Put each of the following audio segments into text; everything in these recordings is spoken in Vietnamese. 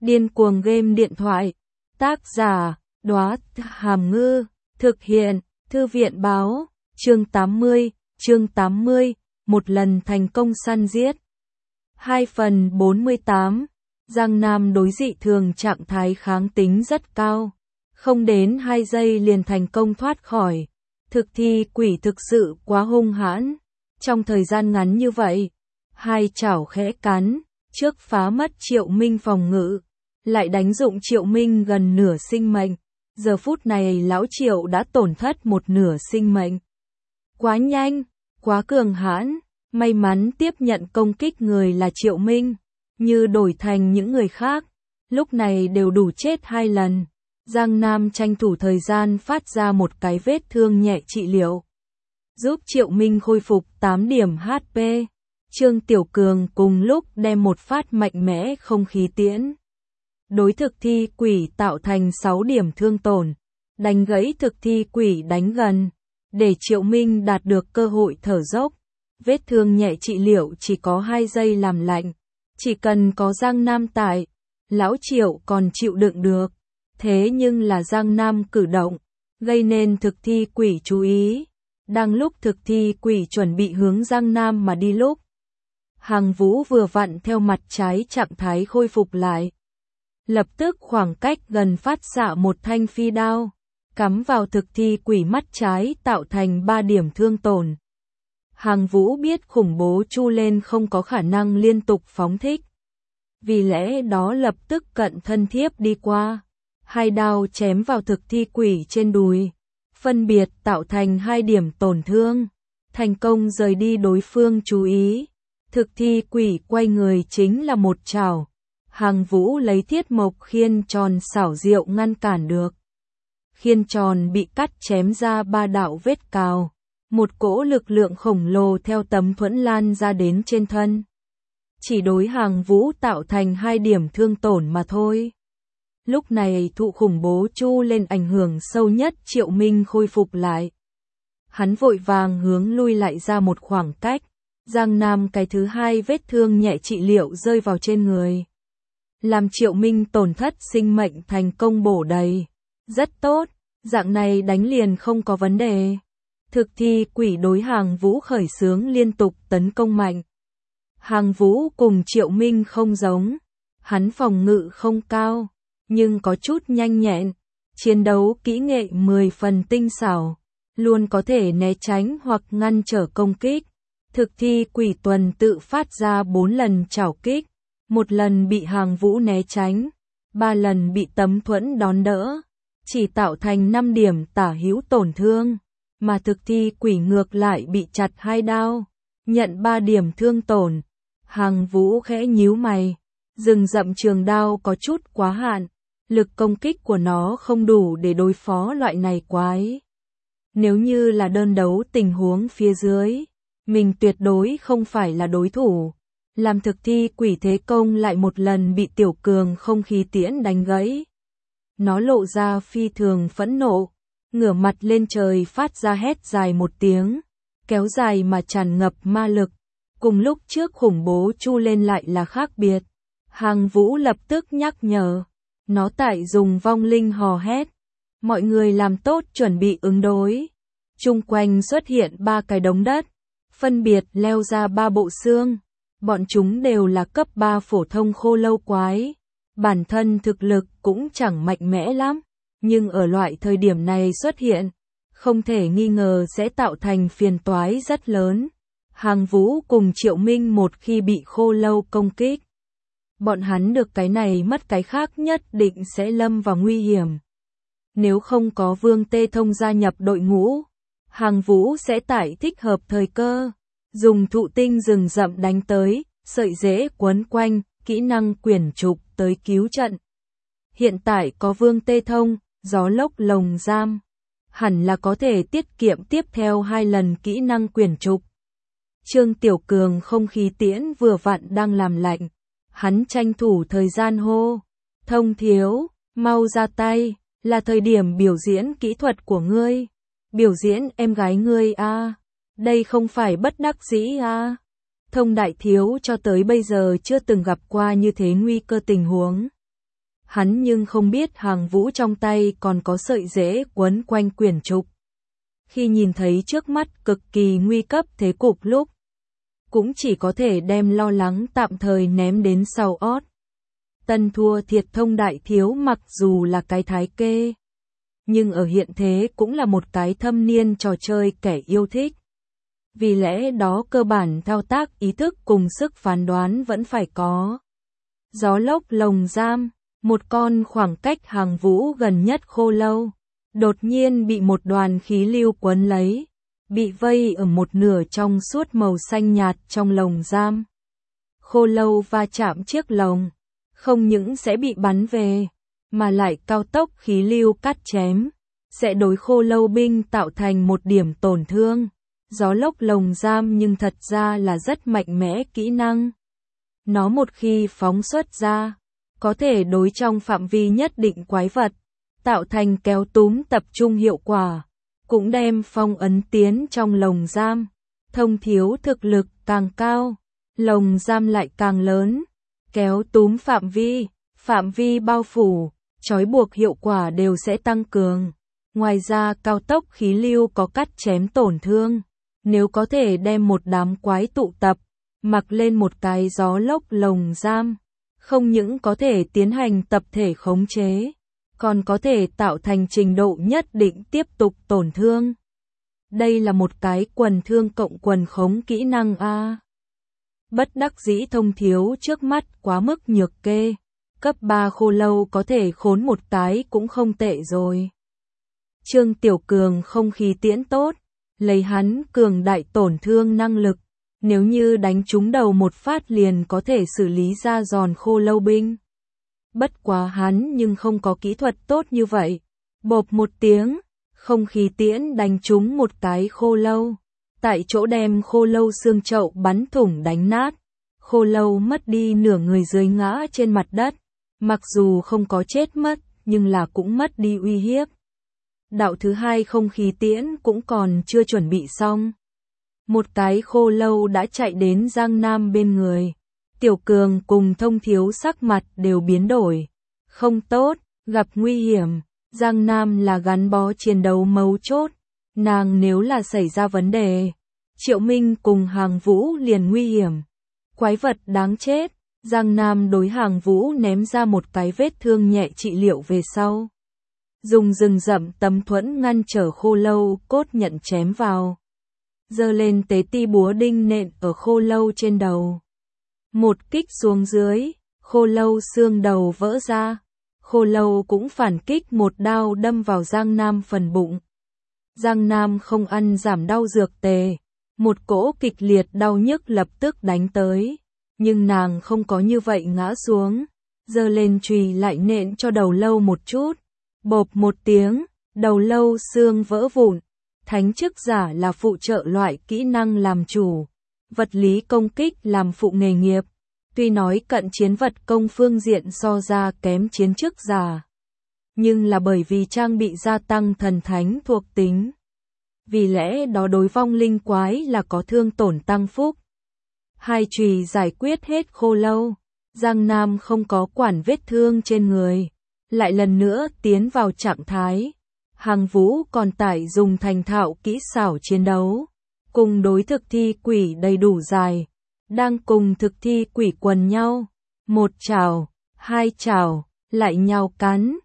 Điên cuồng game điện thoại. Tác giả, Đóa Hàm Ngư. Thực hiện, Thư viện báo. Chương 80, một lần thành công săn giết. 2 phần 48. Giang Nam đối dị thường trạng thái kháng tính rất cao. Không đến 2 giây liền thành công thoát khỏi. Thực thi quỷ thực sự quá hung hãn. Trong thời gian ngắn như vậy, 2 chảo khẽ cắn, trước phá mất Triệu Minh phòng ngự, lại đánh dụng Triệu Minh gần nửa sinh mệnh. Giờ phút này lão Triệu đã tổn thất một nửa sinh mệnh. Quá nhanh, quá cường hãn, may mắn tiếp nhận công kích người là Triệu Minh, như đổi thành những người khác, lúc này đều đủ chết 2 lần. Giang Nam tranh thủ thời gian phát ra một cái vết thương nhẹ trị liệu, giúp Triệu Minh khôi phục 8 điểm HP. Trương Tiểu Cường cùng lúc đem một phát mạnh mẽ không khí tiễn đối thực thi quỷ tạo thành 6 điểm thương tổn, đánh gãy thực thi quỷ đánh gần, để Triệu Minh đạt được cơ hội thở dốc. Vết thương nhẹ trị liệu chỉ có 2 giây làm lạnh, chỉ cần có Giang Nam tại, lão Triệu còn chịu đựng được. Thế nhưng là Giang Nam cử động, gây nên thực thi quỷ chú ý. Đang lúc thực thi quỷ chuẩn bị hướng Giang Nam mà đi lúc, Hàng Vũ vừa vặn theo mặt trái trạng thái khôi phục lại. Lập tức khoảng cách gần phát xạ một thanh phi đao, cắm vào thực thi quỷ mắt trái tạo thành 3 điểm thương tổn. Hàng Vũ biết khủng bố chu lên không có khả năng liên tục phóng thích, vì lẽ đó lập tức cận thân thiếp đi qua. 2 đao chém vào thực thi quỷ trên đùi, phân biệt tạo thành 2 điểm tổn thương, thành công rời đi đối phương chú ý. Thực thi quỷ quay người chính là một chảo. Hàng Vũ lấy thiết mộc khiên tròn xảo diệu ngăn cản được. Khiên tròn bị cắt chém ra 3 đạo vết cào. Một cỗ lực lượng khổng lồ theo tấm thuẫn lan ra đến trên thân. Chỉ đối Hàng Vũ tạo thành 2 điểm thương tổn mà thôi. Lúc này thụ khủng bố chu lên ảnh hưởng sâu nhất Triệu Minh khôi phục lại. Hắn vội vàng hướng lui lại ra một khoảng cách. Giang Nam cái thứ 2 vết thương nhẹ trị liệu rơi vào trên người, làm Triệu Minh tổn thất sinh mệnh thành công bổ đầy. Rất tốt, dạng này đánh liền không có vấn đề. Thực thi quỷ đối Hàng Vũ khởi xướng liên tục tấn công mạnh. Hàng Vũ cùng Triệu Minh không giống, hắn phòng ngự không cao, nhưng có chút nhanh nhẹn, chiến đấu kỹ nghệ 10 phần tinh xảo, luôn có thể né tránh hoặc ngăn trở công kích. Thực thi quỷ tuần tự phát ra 4 lần chảo kích, 1 lần bị Hàng Vũ né tránh, 3 lần bị tấm thuẫn đón đỡ, chỉ tạo thành 5 điểm tả hữu tổn thương, mà thực thi quỷ ngược lại bị chặt 2 đao, nhận 3 điểm thương tổn. Hàng Vũ khẽ nhíu mày, rừng rậm trường đao có chút quá hạn, lực công kích của nó không đủ để đối phó loại này quái. Nếu như là đơn đấu tình huống phía dưới, mình tuyệt đối không phải là đối thủ. Làm thực thi quỷ thế công lại một lần bị Tiểu Cường không khí tiễn đánh gãy. Nó lộ ra phi thường phẫn nộ, ngửa mặt lên trời phát ra hét dài một tiếng, kéo dài mà tràn ngập ma lực. Cùng lúc trước khủng bố chu lên lại là khác biệt. Hàng Vũ lập tức nhắc nhở, nó tại dùng vong linh hò hét. Mọi người làm tốt chuẩn bị ứng đối. Chung quanh xuất hiện 3 cái đống đất, phân biệt leo ra 3 bộ xương. Bọn chúng đều là cấp 3 phổ thông khô lâu quái. Bản thân thực lực cũng chẳng mạnh mẽ lắm, nhưng ở loại thời điểm này xuất hiện, không thể nghi ngờ sẽ tạo thành phiền toái rất lớn. Hàng Vũ cùng Triệu Minh một khi bị khô lâu công kích, bọn hắn được cái này mất cái khác nhất định sẽ lâm vào nguy hiểm. Nếu không có Vương Tê Thông gia nhập đội ngũ, Hàng Vũ sẽ tại thích hợp thời cơ, dùng thụ tinh rừng rậm đánh tới, sợi rễ quấn quanh, kỹ năng quyển trục tới cứu trận. Hiện tại có Vương Tê Thông, gió lốc lồng giam, hẳn là có thể tiết kiệm tiếp theo 2 lần kỹ năng quyển trục. Trương Tiểu Cường không khí tiễn vừa vặn đang làm lạnh, hắn tranh thủ thời gian hô, Thông thiếu, mau ra tay, là thời điểm biểu diễn kỹ thuật của ngươi, biểu diễn em gái ngươi a, đây không phải bất đắc dĩ a. Thông đại thiếu cho tới bây giờ chưa từng gặp qua như thế nguy cơ tình huống. Hắn nhưng không biết Hàng Vũ trong tay còn có sợi rễ quấn quanh quyển trục. Khi nhìn thấy trước mắt cực kỳ nguy cấp thế cục lúc, cũng chỉ có thể đem lo lắng tạm thời ném đến sau ót. Tân thua thiệt Thông đại thiếu mặc dù là cái thái kê, nhưng ở hiện thế cũng là một cái thâm niên trò chơi kẻ yêu thích. Vì lẽ đó cơ bản thao tác ý thức cùng sức phán đoán vẫn phải có. Gió lốc lồng giam, một con khoảng cách Hàng Vũ gần nhất khô lâu, đột nhiên bị một đoàn khí lưu quấn lấy, bị vây ở một nửa trong suốt màu xanh nhạt trong lồng giam. Khô lâu va chạm chiếc lồng, không những sẽ bị bắn về, mà lại cao tốc khí lưu cắt chém, sẽ đối khô lâu binh tạo thành một điểm tổn thương. Gió lốc lồng giam nhưng thật ra là rất mạnh mẽ kỹ năng. Nó một khi phóng xuất ra, có thể đối trong phạm vi nhất định quái vật, tạo thành kéo túm tập trung hiệu quả, cũng đem phong ấn tiến trong lồng giam. Thông thiếu thực lực càng cao, lồng giam lại càng lớn, kéo túm phạm vi bao phủ, trói buộc hiệu quả đều sẽ tăng cường. Ngoài ra cao tốc khí lưu có cắt chém tổn thương, nếu có thể đem một đám quái tụ tập, mặc lên một cái gió lốc lồng giam, không những có thể tiến hành tập thể khống chế, còn có thể tạo thành trình độ nhất định tiếp tục tổn thương. Đây là một cái quần thương cộng quần khống kỹ năng A. Bất đắc dĩ Thông thiếu trước mắt quá mức nhược kê, cấp 3 khô lâu có thể khốn một cái cũng không tệ rồi. Trương Tiểu Cường không khí tiễn tốt, lấy hắn cường đại tổn thương năng lực, nếu như đánh trúng đầu một phát liền có thể xử lý ra giòn khô lâu binh. Bất quá hắn nhưng không có kỹ thuật tốt như vậy. Bộp một tiếng, không khí tiễn đánh trúng một cái khô lâu, tại chỗ đem khô lâu xương chậu bắn thủng đánh nát. Khô lâu mất đi nửa người dưới ngã trên mặt đất, mặc dù không có chết mất, nhưng là cũng mất đi uy hiếp. Đạo thứ hai không khí tiễn cũng còn chưa chuẩn bị xong. Một cái khô lâu đã chạy đến Giang Nam bên người. Tiểu Cường cùng Thông thiếu sắc mặt đều biến đổi. Không tốt, gặp nguy hiểm. Giang Nam là gắn bó chiến đấu mấu chốt. Nàng nếu là xảy ra vấn đề, Triệu Minh cùng Hàng Vũ liền nguy hiểm. Quái vật đáng chết. Giang Nam đối Hàng Vũ ném ra một cái vết thương nhẹ trị liệu về sau. Dùng rừng rậm tấm thuẫn ngăn trở khô lâu cốt nhận chém vào. Giơ lên tế ti búa đinh nện ở khô lâu trên đầu. Một kích xuống dưới, khô lâu xương đầu vỡ ra. Khô lâu cũng phản kích một đao đâm vào Giang Nam phần bụng. Giang Nam không ăn giảm đau dược tề. Một cỗ kịch liệt đau nhức lập tức đánh tới. Nhưng nàng không có như vậy ngã xuống. Giơ lên chùy lại nện cho đầu lâu một chút. Bộp một tiếng, đầu lâu xương vỡ vụn. Thánh chức giả là phụ trợ loại kỹ năng làm chủ. Vật lý công kích làm phụ nghề nghiệp. Tuy nói cận chiến vật công phương diện so ra kém chiến chức giả, nhưng là bởi vì trang bị gia tăng thần thánh thuộc tính. Vì lẽ đó đối vong linh quái là có thương tổn tăng phúc. Hai chùy giải quyết hết khô lâu. Giang Nam không có quản vết thương trên người. Lại lần nữa tiến vào trạng thái. Hàng Vũ còn tải dùng thành thạo kỹ xảo chiến đấu. Cùng đối thực thi quỷ đầy đủ dài. Đang cùng thực thi quỷ quần nhau. Một chảo, hai chảo, lại nhau cắn,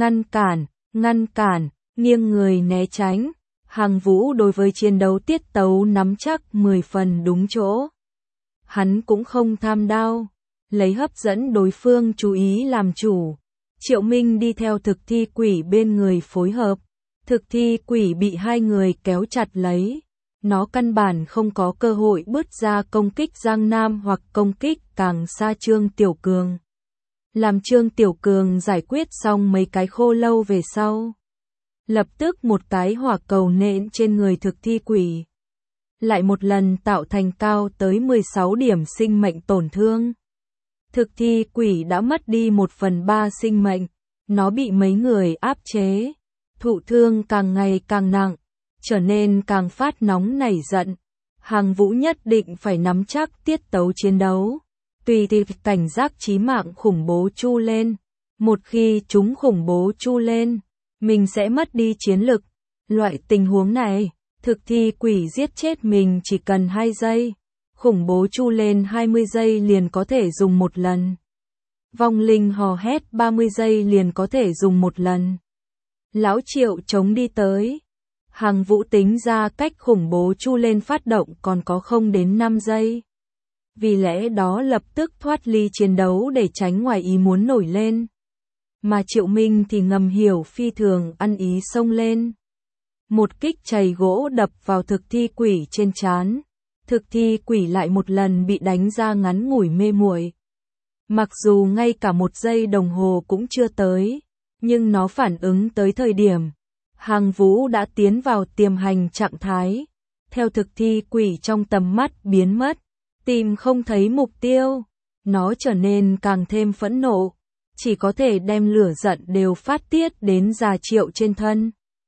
ngăn cản, nghiêng người né tránh. Hàng Vũ đối với chiến đấu tiết tấu nắm chắc 10 phần đúng chỗ. Hắn cũng không tham đao, lấy hấp dẫn đối phương chú ý làm chủ. Triệu Minh đi theo thực thi quỷ bên người phối hợp. Thực thi quỷ bị hai người kéo chặt lấy. Nó căn bản không có cơ hội bứt ra công kích Giang Nam hoặc công kích càng xa Trương Tiểu Cường. Làm Trương Tiểu Cường giải quyết xong mấy cái khô lâu về sau. Lập tức một cái hỏa cầu nện trên người thực thi quỷ. Lại một lần tạo thành cao tới 16 điểm sinh mệnh tổn thương. Thực thi quỷ đã mất đi 1/3 sinh mệnh. Nó bị mấy người áp chế. Thụ thương càng ngày càng nặng. Trở nên càng phát nóng nảy giận. Hàng Vũ nhất định phải nắm chắc tiết tấu chiến đấu. Tùy thì cảnh giác chí mạng khủng bố chu lên. Một khi chúng khủng bố chu lên, mình sẽ mất đi chiến lực. Loại tình huống này, thực thi quỷ giết chết mình chỉ cần 2 giây. Khủng bố chu lên 20 giây liền có thể dùng một lần. Vong linh hò hét 30 giây liền có thể dùng một lần. Lão Triệu chống đi tới. Hằng Vũ tính ra cách khủng bố chu lên phát động còn có không đến 5 giây. Vì lẽ đó lập tức thoát ly chiến đấu để tránh ngoài ý muốn nổi lên. Mà Triệu Minh thì ngầm hiểu phi thường ăn ý xông lên. Một kích chày gỗ đập vào thực thi quỷ trên trán. Thực thi quỷ lại một lần bị đánh ra ngắn ngủi mê muội. Mặc dù ngay cả 1 giây đồng hồ cũng chưa tới, nhưng nó phản ứng tới thời điểm Hằng Vũ đã tiến vào tiềm hành trạng thái. Theo thực thi quỷ trong tầm mắt biến mất, tìm không thấy mục tiêu, nó trở nên càng thêm phẫn nộ, chỉ có thể đem lửa giận đều phát tiết đến già Triệu trên thân.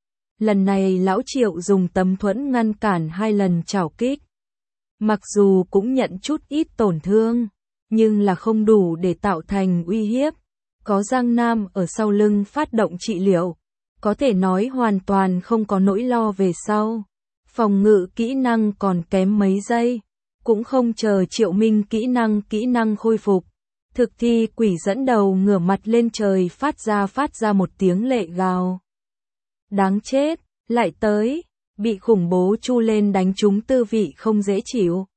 Lần này lão Triệu dùng tấm thuẫn ngăn cản 2 lần trảo kích. Mặc dù cũng nhận chút ít tổn thương, nhưng là không đủ để tạo thành uy hiếp. Có Giang Nam ở sau lưng phát động trị liệu, có thể nói hoàn toàn không có nỗi lo về sau. Phòng ngự kỹ năng còn kém mấy giây, cũng không chờ Triệu Minh kỹ năng khôi phục. Thực thi quỷ dẫn đầu ngửa mặt lên trời phát ra một tiếng lệ gào. Đáng chết, lại tới, bị khủng bố chu lên đánh trúng tư vị không dễ chịu.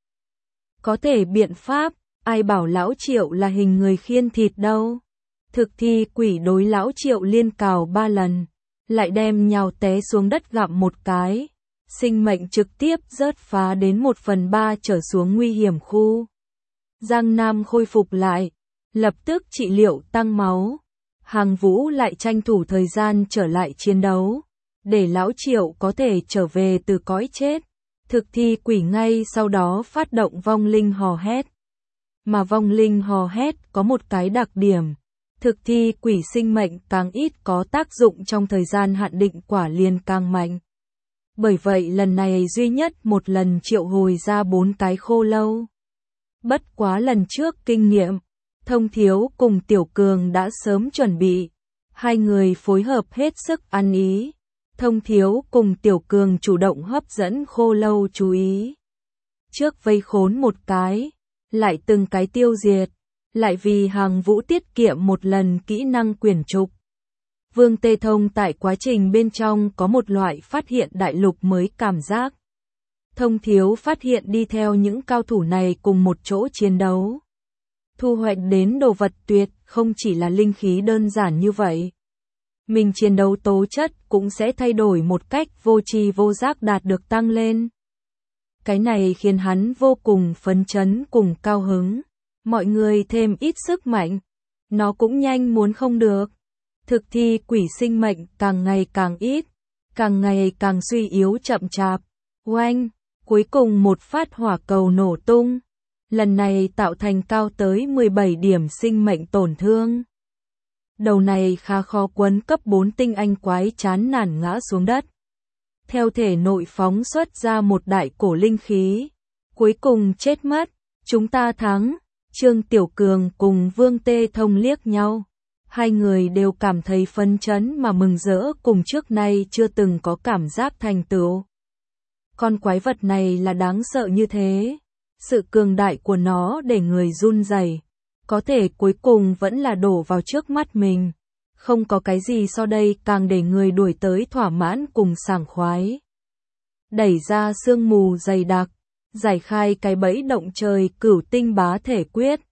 Có thể biện pháp, ai bảo lão Triệu là hình người khiên thịt đâu. Thực thi quỷ đối lão Triệu liên cào 3 lần, lại đem nhào té xuống đất gặm một cái. Sinh mệnh trực tiếp rớt phá đến 1/3 trở xuống nguy hiểm khu. Giang Nam khôi phục lại, lập tức trị liệu tăng máu. Hằng Vũ lại tranh thủ thời gian trở lại chiến đấu, để lão Triệu có thể trở về từ cõi chết. Thực thi quỷ ngay sau đó phát động vong linh hò hét. Mà vong linh hò hét có một cái đặc điểm, thực thi quỷ sinh mệnh càng ít có tác dụng trong thời gian hạn định quả liền càng mạnh. Bởi vậy lần này duy nhất một lần triệu hồi ra 4 cái khô lâu. Bất quá lần trước kinh nghiệm, Thông Thiếu cùng Tiểu Cường đã sớm chuẩn bị. 2 người phối hợp hết sức ăn ý. Thông Thiếu cùng Tiểu Cường chủ động hấp dẫn khô lâu chú ý. Trước vây khốn một cái, lại từng cái tiêu diệt, lại vì Hằng Vũ tiết kiệm một lần kỹ năng quyển trục. Vương Tê Thông tại quá trình bên trong có một loại phát hiện đại lục mới cảm giác. Thông Thiếu phát hiện đi theo những cao thủ này cùng một chỗ chiến đấu. Thu hoạch đến đồ vật tuyệt không chỉ là linh khí đơn giản như vậy. Mình chiến đấu tố chất cũng sẽ thay đổi một cách vô tri vô giác đạt được tăng lên. Cái này khiến hắn vô cùng phấn chấn cùng cao hứng. Mọi người thêm ít sức mạnh, nó cũng nhanh muốn không được. Thực thi quỷ sinh mệnh càng ngày càng ít, càng ngày càng suy yếu chậm chạp. Oanh, cuối cùng một phát hỏa cầu nổ tung. Lần này tạo thành cao tới 17 điểm sinh mệnh tổn thương. Đầu này khá khó quấn cấp 4 tinh anh quái chán nản ngã xuống đất. Theo thể nội phóng xuất ra một đại cổ linh khí. Cuối cùng chết mất, chúng ta thắng. Trương Tiểu Cường cùng Vương Tê Thông liếc nhau. 2 người đều cảm thấy phấn chấn mà mừng rỡ cùng trước nay chưa từng có cảm giác thành tựu. Con quái vật này là đáng sợ như thế. Sự cường đại của nó để người run rẩy, có thể cuối cùng vẫn là đổ vào trước mắt mình. Không có cái gì so đây càng để người đuổi tới thỏa mãn cùng sảng khoái. Đẩy ra sương mù dày đặc, giải khai cái bẫy động trời cửu tinh bá thể quyết.